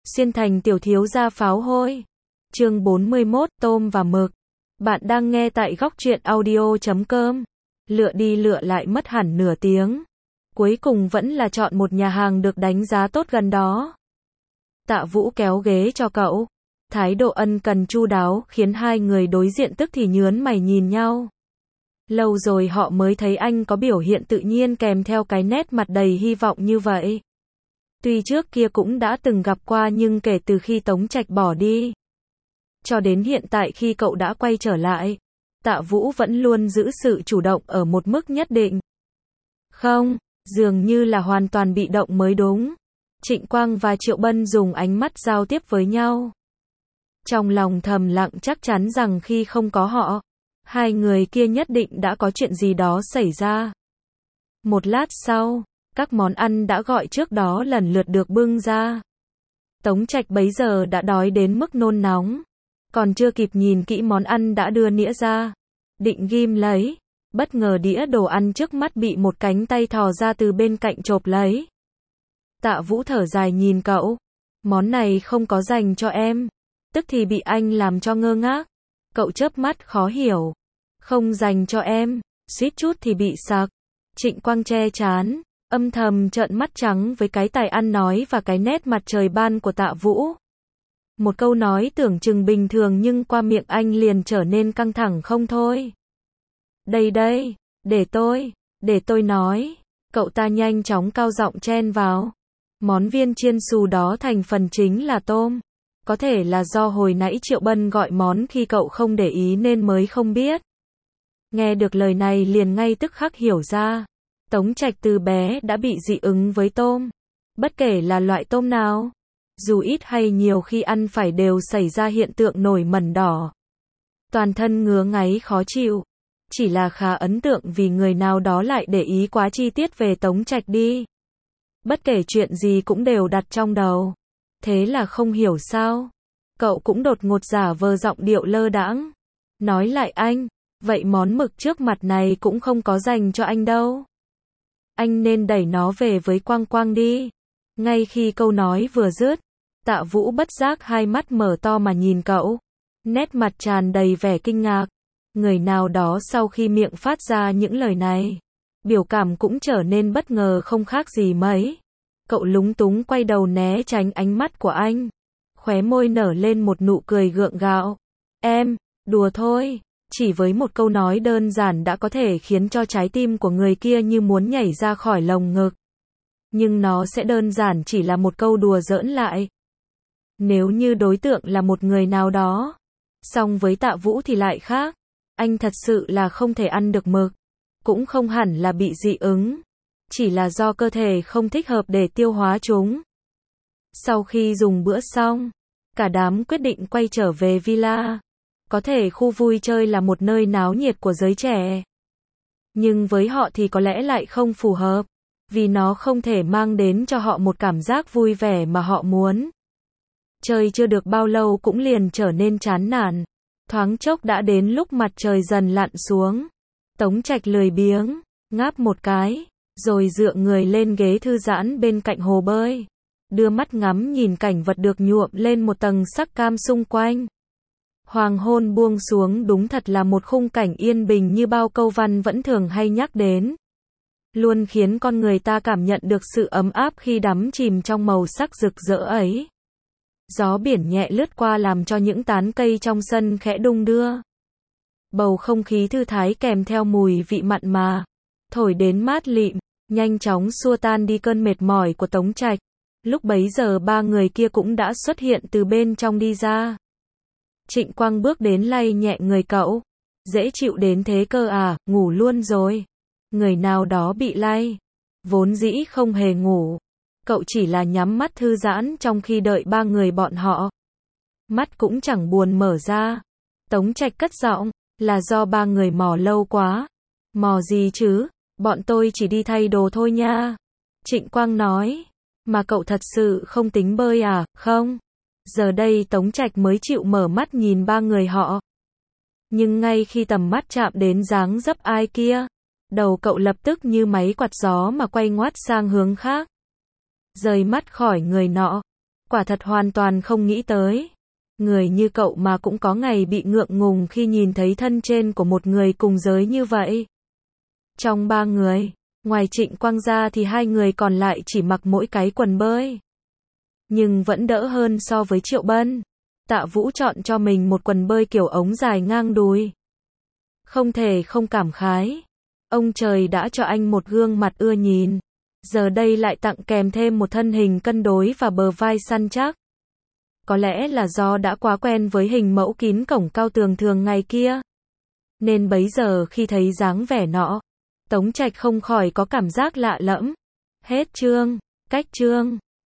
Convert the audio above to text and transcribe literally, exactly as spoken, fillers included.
Xuyên thành tiểu thiếu gia pháo hôi. Chương bốn mươi mốt, tôm và mực. Bạn đang nghe tại góc truyện audio chấm com. Lựa đi lựa lại mất hẳn nửa tiếng. Cuối cùng vẫn là chọn một nhà hàng được đánh giá tốt gần đó. Tạ Vũ kéo ghế cho cậu. Thái độ ân cần chu đáo khiến hai người đối diện tức thì nhớn mày nhìn nhau. Lâu rồi họ mới thấy anh có biểu hiện tự nhiên kèm theo cái nét mặt đầy hy vọng như vậy. Tuy trước kia cũng đã từng gặp qua nhưng kể từ khi Tống Trạch bỏ đi, cho đến hiện tại khi cậu đã quay trở lại, Tạ Vũ vẫn luôn giữ sự chủ động ở một mức nhất định. Không, dường như là hoàn toàn bị động mới đúng. Trịnh Quang và Triệu Bân dùng ánh mắt giao tiếp với nhau. Trong lòng thầm lặng chắc chắn rằng khi không có họ, hai người kia nhất định đã có chuyện gì đó xảy ra. Một lát sau, các món ăn đã gọi trước đó lần lượt được bưng ra. Tống Trạch bấy giờ đã đói đến mức nôn nóng. Còn chưa kịp nhìn kỹ món ăn đã đưa nĩa ra. Định ghim lấy. Bất ngờ đĩa đồ ăn trước mắt bị một cánh tay thò ra từ bên cạnh chộp lấy. Tạ Vũ thở dài nhìn cậu. Món này không có dành cho em. Tức thì bị anh làm cho ngơ ngác. Cậu chớp mắt khó hiểu. Không dành cho em. Suýt chút thì bị sặc. Trịnh Quang che trán. Âm thầm trợn mắt trắng với cái tài ăn nói và cái nét mặt trời ban của Tạ Vũ. Một câu nói tưởng chừng bình thường nhưng qua miệng anh liền trở nên căng thẳng không thôi. Đây đây, để tôi, để tôi nói. Cậu ta nhanh chóng cao giọng chen vào. Món viên chiên xù đó thành phần chính là tôm. Có thể là do hồi nãy Triệu Bân gọi món khi cậu không để ý nên mới không biết. Nghe được lời này liền ngay tức khắc hiểu ra. Tống Trạch từ bé đã bị dị ứng với tôm. Bất kể là loại tôm nào, dù ít hay nhiều khi ăn phải đều xảy ra hiện tượng nổi mẩn đỏ. Toàn thân ngứa ngáy khó chịu. Chỉ là khá ấn tượng vì người nào đó lại để ý quá chi tiết về Tống Trạch đi. Bất kể chuyện gì cũng đều đặt trong đầu. Thế là không hiểu sao. Cậu cũng đột ngột giả vờ giọng điệu lơ đãng. Nói lại anh, vậy món mực trước mặt này cũng không có dành cho anh đâu. Anh nên đẩy nó về với Quang Quang đi. Ngay khi câu nói vừa dứt, Tạ Vũ bất giác hai mắt mở to mà nhìn cậu. Nét mặt tràn đầy vẻ kinh ngạc. Người nào đó sau khi miệng phát ra những lời này, biểu cảm cũng trở nên bất ngờ không khác gì mấy. Cậu lúng túng quay đầu né tránh ánh mắt của anh. Khóe môi nở lên một nụ cười gượng gạo. Em, đùa thôi. Chỉ với một câu nói đơn giản đã có thể khiến cho trái tim của người kia như muốn nhảy ra khỏi lồng ngực. Nhưng nó sẽ đơn giản chỉ là một câu đùa giỡn lại. Nếu như đối tượng là một người nào đó, song với Tạ Vũ thì lại khác. Anh thật sự là không thể ăn được mực. Cũng không hẳn là bị dị ứng. Chỉ là do cơ thể không thích hợp để tiêu hóa chúng. Sau khi dùng bữa xong, cả đám quyết định quay trở về villa. Có thể khu vui chơi là một nơi náo nhiệt của giới trẻ. Nhưng với họ thì có lẽ lại không phù hợp. Vì nó không thể mang đến cho họ một cảm giác vui vẻ mà họ muốn. Chơi chưa được bao lâu cũng liền trở nên chán nản. Thoáng chốc đã đến lúc mặt trời dần lặn xuống. Tống Trạch lười biếng, ngáp một cái, rồi dựa người lên ghế thư giãn bên cạnh hồ bơi. Đưa mắt ngắm nhìn cảnh vật được nhuộm lên một tầng sắc cam xung quanh. Hoàng hôn buông xuống đúng thật là một khung cảnh yên bình như bao câu văn vẫn thường hay nhắc đến. Luôn khiến con người ta cảm nhận được sự ấm áp khi đắm chìm trong màu sắc rực rỡ ấy. Gió biển nhẹ lướt qua làm cho những tán cây trong sân khẽ đung đưa. Bầu không khí thư thái kèm theo mùi vị mặn mà, thổi đến mát lịm, nhanh chóng xua tan đi cơn mệt mỏi của Tống Trạch. Lúc bấy giờ ba người kia cũng đã xuất hiện từ bên trong đi ra. Trịnh Quang bước đến lay nhẹ người cậu. Dễ chịu đến thế cơ à, ngủ luôn rồi. Người nào đó bị lay. Vốn dĩ không hề ngủ. Cậu chỉ là nhắm mắt thư giãn trong khi đợi ba người bọn họ. Mắt cũng chẳng buồn mở ra. Tống Trạch cất giọng, là do ba người mò lâu quá. Mò gì chứ, bọn tôi chỉ đi thay đồ thôi nha. Trịnh Quang nói, mà cậu thật sự không tính bơi à, không? Giờ đây Tống Trạch mới chịu mở mắt nhìn ba người họ. Nhưng ngay khi tầm mắt chạm đến dáng dấp ai kia, đầu cậu lập tức như máy quạt gió mà quay ngoắt sang hướng khác. Rời mắt khỏi người nọ, Quả thật hoàn toàn không nghĩ tới. Người như cậu mà cũng có ngày bị ngượng ngùng khi nhìn thấy thân trên của một người cùng giới như vậy. Trong ba người, ngoài Trịnh Quang ra thì hai người còn lại chỉ mặc mỗi cái quần bơi. Nhưng vẫn đỡ hơn so với Triệu Bân. Tạ Vũ chọn cho mình một quần bơi kiểu ống dài ngang đùi. Không thể không cảm khái. Ông trời đã cho anh một gương mặt ưa nhìn. Giờ đây lại tặng kèm thêm một thân hình cân đối và bờ vai săn chắc. Có lẽ là do đã quá quen với hình mẫu kín cổng cao tường thường ngày kia. Nên bấy giờ khi thấy dáng vẻ nọ, Tống Trạch không khỏi có cảm giác lạ lẫm. Hết chương, cách chương.